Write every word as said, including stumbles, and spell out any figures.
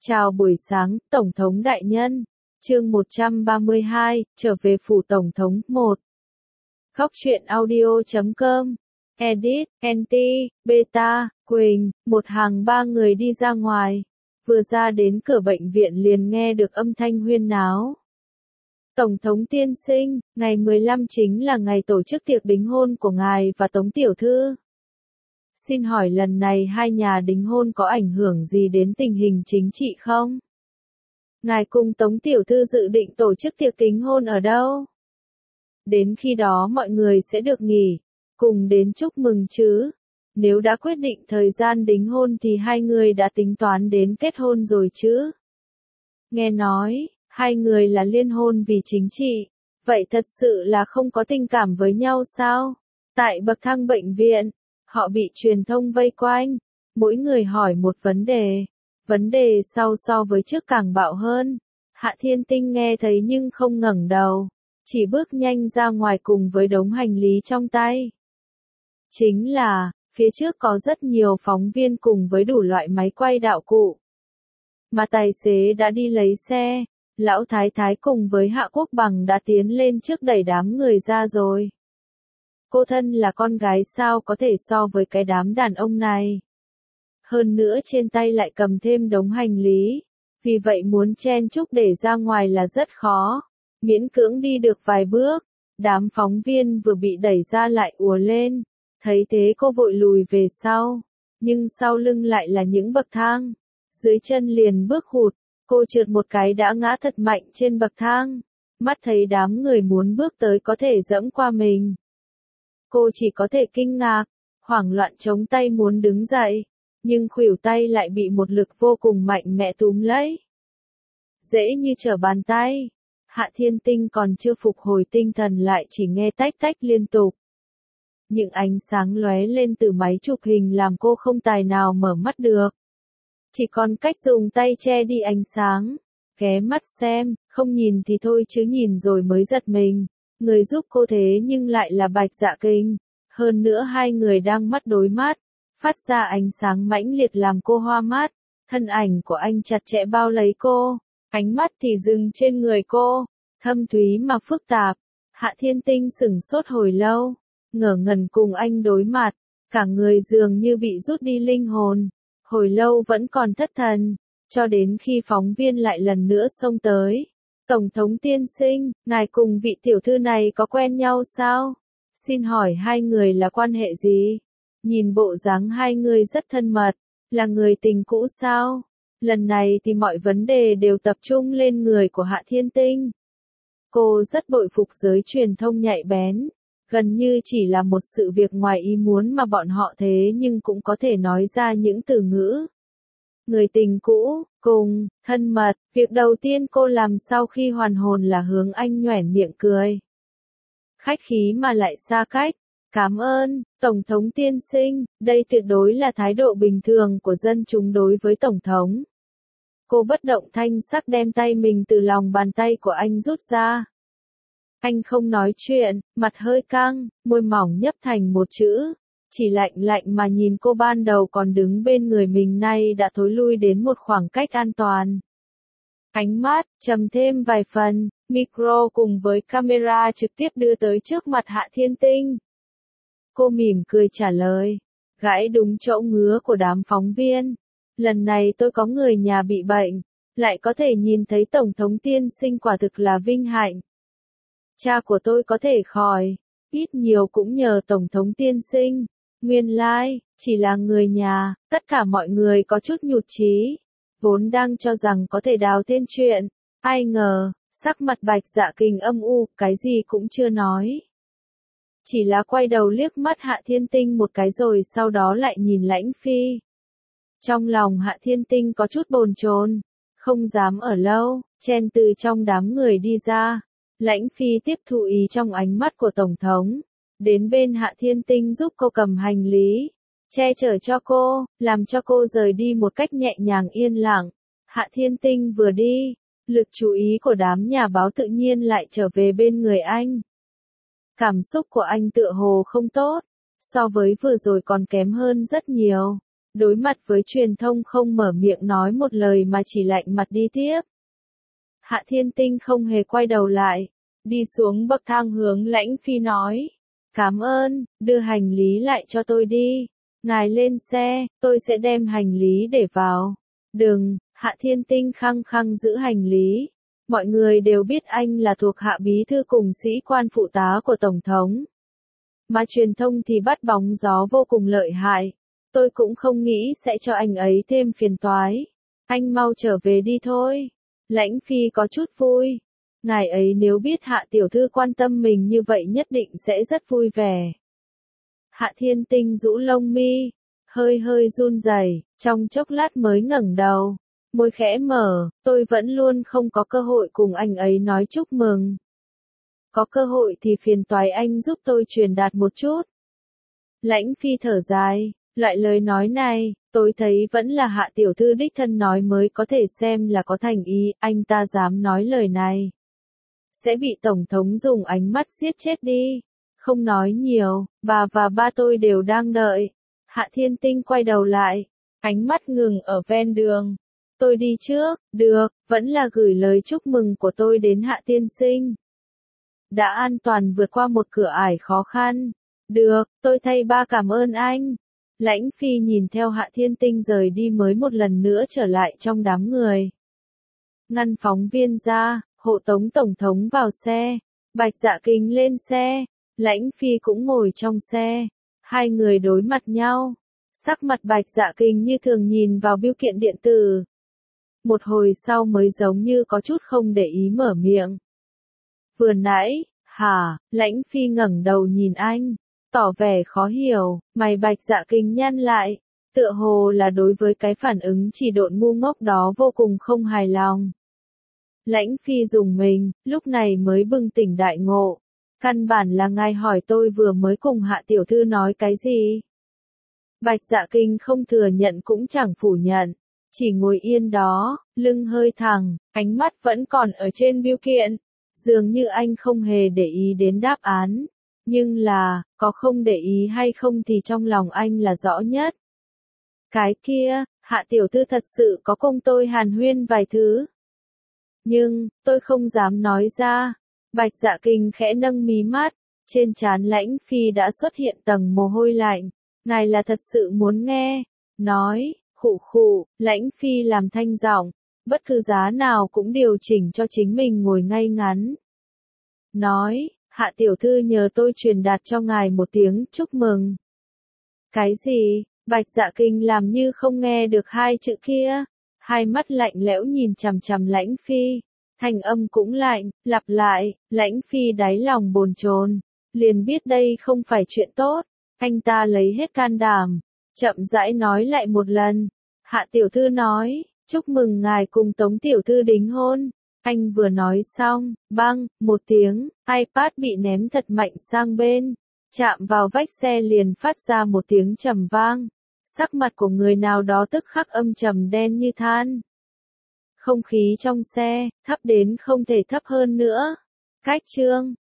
Chào buổi sáng, Tổng thống đại nhân. Chương một trăm ba mươi hai, trở về phủ Tổng thống, một. Góc truyện audio chấm com. Edit, Anti, Beta, Quỳnh, một hàng ba người đi ra ngoài. Vừa ra đến cửa bệnh viện liền nghe được âm thanh huyên náo. Tổng thống tiên sinh, ngày mười lăm chính là ngày tổ chức tiệc đính hôn của ngài và Tống tiểu thư. Xin hỏi lần này hai nhà đính hôn có ảnh hưởng gì đến tình hình chính trị không? Ngài cùng Tống tiểu thư dự định tổ chức tiệc đính hôn ở đâu? Đến khi đó mọi người sẽ được nghỉ, cùng đến chúc mừng chứ. Nếu đã quyết định thời gian đính hôn thì hai người đã tính toán đến kết hôn rồi chứ? Nghe nói, hai người là liên hôn vì chính trị, vậy thật sự là không có tình cảm với nhau sao? Tại bậc thang bệnh viện, họ bị truyền thông vây quanh, mỗi người hỏi một vấn đề. Vấn đề sau so với trước càng bạo hơn. Hạ Thiên Tinh nghe thấy nhưng không ngẩng đầu, chỉ bước nhanh ra ngoài cùng với đống hành lý trong tay. Chính là, phía trước có rất nhiều phóng viên cùng với đủ loại máy quay đạo cụ. Mà tài xế đã đi lấy xe, Lão Thái Thái cùng với Hạ Quốc Bằng đã tiến lên trước đẩy đám người ra rồi. Cô thân là con gái sao có thể so với cái đám đàn ông này. Hơn nữa trên tay lại cầm thêm đống hành lý, vì vậy muốn chen chúc để ra ngoài là rất khó. Miễn cưỡng đi được vài bước, đám phóng viên vừa bị đẩy ra lại ùa lên, thấy thế cô vội lùi về sau, nhưng sau lưng lại là những bậc thang, dưới chân liền bước hụt, cô trượt một cái đã ngã thật mạnh trên bậc thang, mắt thấy đám người muốn bước tới có thể dẫm qua mình. Cô chỉ có thể kinh ngạc, hoảng loạn chống tay muốn đứng dậy, nhưng khuỷu tay lại bị một lực vô cùng mạnh mẽ túm lấy. Dễ như trở bàn tay, Hạ Thiên Tinh còn chưa phục hồi tinh thần lại chỉ nghe tách tách liên tục. Những ánh sáng lóe lên từ máy chụp hình làm cô không tài nào mở mắt được. Chỉ còn cách dùng tay che đi ánh sáng, ghé mắt xem, không nhìn thì thôi chứ nhìn rồi mới giật mình. Người giúp cô thế nhưng lại là Bạch Dạ Kinh, hơn nữa hai người đang mắt đối mắt, phát ra ánh sáng mãnh liệt làm cô hoa mắt, thân ảnh của anh chặt chẽ bao lấy cô, ánh mắt thì dừng trên người cô, thâm thúy mà phức tạp. Hạ Thiên Tinh sửng sốt hồi lâu, ngỡ ngẩn cùng anh đối mặt, cả người dường như bị rút đi linh hồn, hồi lâu vẫn còn thất thần, cho đến khi phóng viên lại lần nữa xông tới. Tổng thống tiên sinh, ngài cùng vị tiểu thư này có quen nhau sao? Xin hỏi hai người là quan hệ gì? Nhìn bộ dáng hai người rất thân mật, là người tình cũ sao? Lần này thì mọi vấn đề đều tập trung lên người của Hạ Thiên Tinh. Cô rất bội phục giới truyền thông nhạy bén, gần như chỉ là một sự việc ngoài ý muốn mà bọn họ thế nhưng cũng có thể nói ra những từ ngữ. Người tình cũ, cùng, thân mật, việc đầu tiên cô làm sau khi hoàn hồn là hướng anh nhoẻn miệng cười. Khách khí mà lại xa cách, cảm ơn, Tổng thống tiên sinh, đây tuyệt đối là thái độ bình thường của dân chúng đối với Tổng thống. Cô bất động thanh sắc đem tay mình từ lòng bàn tay của anh rút ra. Anh không nói chuyện, mặt hơi căng, môi mỏng nhấp thành một chữ. Chỉ lạnh lạnh mà nhìn cô ban đầu còn đứng bên người mình nay đã thối lui đến một khoảng cách an toàn. Ánh mắt, trầm thêm vài phần, micro cùng với camera trực tiếp đưa tới trước mặt Hạ Thiên Tinh. Cô mỉm cười trả lời, gãi đúng chỗ ngứa của đám phóng viên. Lần này tôi có người nhà bị bệnh, lại có thể nhìn thấy Tổng thống tiên sinh quả thực là vinh hạnh. Cha của tôi có thể khỏi, ít nhiều cũng nhờ Tổng thống tiên sinh. Nguyên lai, like, chỉ là người nhà, tất cả mọi người có chút nhụt chí, vốn đang cho rằng có thể đào thêm chuyện, ai ngờ, sắc mặt Bạch Dạ Kinh âm u, cái gì cũng chưa nói. Chỉ là quay đầu liếc mắt Hạ Thiên Tinh một cái rồi sau đó lại nhìn Lãnh Phi. Trong lòng Hạ Thiên Tinh có chút bồn chồn, không dám ở lâu, chen từ trong đám người đi ra. Lãnh Phi tiếp thụ ý trong ánh mắt của Tổng thống. Đến bên Hạ Thiên Tinh giúp cô cầm hành lý, che chở cho cô, làm cho cô rời đi một cách nhẹ nhàng yên lặng. Hạ Thiên Tinh vừa đi, lực chú ý của đám nhà báo tự nhiên lại trở về bên người anh. Cảm xúc của anh tựa hồ không tốt, so với vừa rồi còn kém hơn rất nhiều. đối mặt với truyền thông không mở miệng nói một lời mà chỉ lạnh mặt đi tiếp. Hạ Thiên Tinh không hề quay đầu lại, đi xuống bậc thang hướng Lãnh Phi nói. Cảm ơn, đưa hành lý lại cho tôi đi. Ngài lên xe, tôi sẽ đem hành lý để vào. Đừng, Hạ Thiên Tinh khăng khăng giữ hành lý. Mọi người đều biết anh là thuộc hạ bí thư cùng sĩ quan phụ tá của Tổng thống. Mà truyền thông thì bắt bóng gió vô cùng lợi hại. Tôi cũng không nghĩ sẽ cho anh ấy thêm phiền toái. Anh mau trở về đi thôi. Lãnh Phi có chút vui. Ngài ấy nếu biết Hạ tiểu thư quan tâm mình như vậy nhất định sẽ rất vui vẻ. Hạ Thiên Tinh rũ lông mi, hơi hơi run rẩy, trong chốc lát mới ngẩng đầu, môi khẽ mở, tôi vẫn luôn không có cơ hội cùng anh ấy nói chúc mừng. Có cơ hội thì phiền toái anh giúp tôi truyền đạt một chút. Lãnh Phi thở dài, loại lời nói này, tôi thấy vẫn là Hạ tiểu thư đích thân nói mới có thể xem là có thành ý, anh ta dám nói lời này. Sẽ bị Tổng thống dùng ánh mắt giết chết đi. Không nói nhiều, bà và ba tôi đều đang đợi. Hạ Thiên Tinh quay đầu lại, ánh mắt ngừng ở ven đường. Tôi đi trước, được, vẫn là gửi lời chúc mừng của tôi đến Hạ tiên sinh. Đã an toàn vượt qua một cửa ải khó khăn. Được, tôi thay ba cảm ơn anh. Lãnh Phi nhìn theo Hạ Thiên Tinh rời đi mới một lần nữa trở lại trong đám người. Ngăn phóng viên ra, hộ tống Tổng thống vào xe. Bạch Dạ Kinh lên xe. Lãnh Phi cũng ngồi trong xe. Hai người đối mặt nhau. Sắc mặt Bạch Dạ Kinh như thường nhìn vào bưu kiện điện tử. Một hồi sau mới giống như có chút không để ý mở miệng. Vừa nãy, hả, Lãnh Phi ngẩng đầu nhìn anh, tỏ vẻ khó hiểu, mày Bạch Dạ Kinh nhăn lại, tựa hồ là đối với cái phản ứng chỉ độn ngu ngốc đó vô cùng không hài lòng. Lãnh Phi dùng mình, lúc này mới bừng tỉnh đại ngộ. Căn bản là ngài hỏi tôi vừa mới cùng Hạ tiểu thư nói cái gì. Bạch Dạ Kinh không thừa nhận cũng chẳng phủ nhận, chỉ ngồi yên đó, lưng hơi thẳng, ánh mắt vẫn còn ở trên bưu kiện, dường như anh không hề để ý đến đáp án, nhưng là, có không để ý hay không thì trong lòng anh là rõ nhất. Cái kia, Hạ tiểu thư thật sự có cùng tôi hàn huyên vài thứ. Nhưng, tôi không dám nói ra. Bạch Dạ Kinh khẽ nâng mí mắt, trên trán Lãnh Phi đã xuất hiện tầng mồ hôi lạnh. Ngài là thật sự muốn nghe. Nói, khụ khụ, Lãnh Phi làm thanh giọng, bất cứ giá nào cũng điều chỉnh cho chính mình ngồi ngay ngắn. Nói, Hạ tiểu thư nhờ tôi truyền đạt cho ngài một tiếng chúc mừng. Cái gì? Bạch Dạ Kinh làm như không nghe được hai chữ kia. Hai mắt lạnh lẽo nhìn chằm chằm Lãnh Phi. Thanh âm cũng lạnh, lặp lại, Lãnh Phi đáy lòng bồn chồn, liền biết đây không phải chuyện tốt. Anh ta lấy hết can đảm, chậm rãi nói lại một lần. Hạ tiểu thư nói, chúc mừng ngài cùng Tống tiểu thư đính hôn. Anh vừa nói xong, băng, một tiếng, iPad bị ném thật mạnh sang bên, chạm vào vách xe liền phát ra một tiếng trầm vang. Sắc mặt của người nào đó tức khắc âm trầm đen như than. Không khí trong xe, thấp đến không thể thấp hơn nữa. Cách chương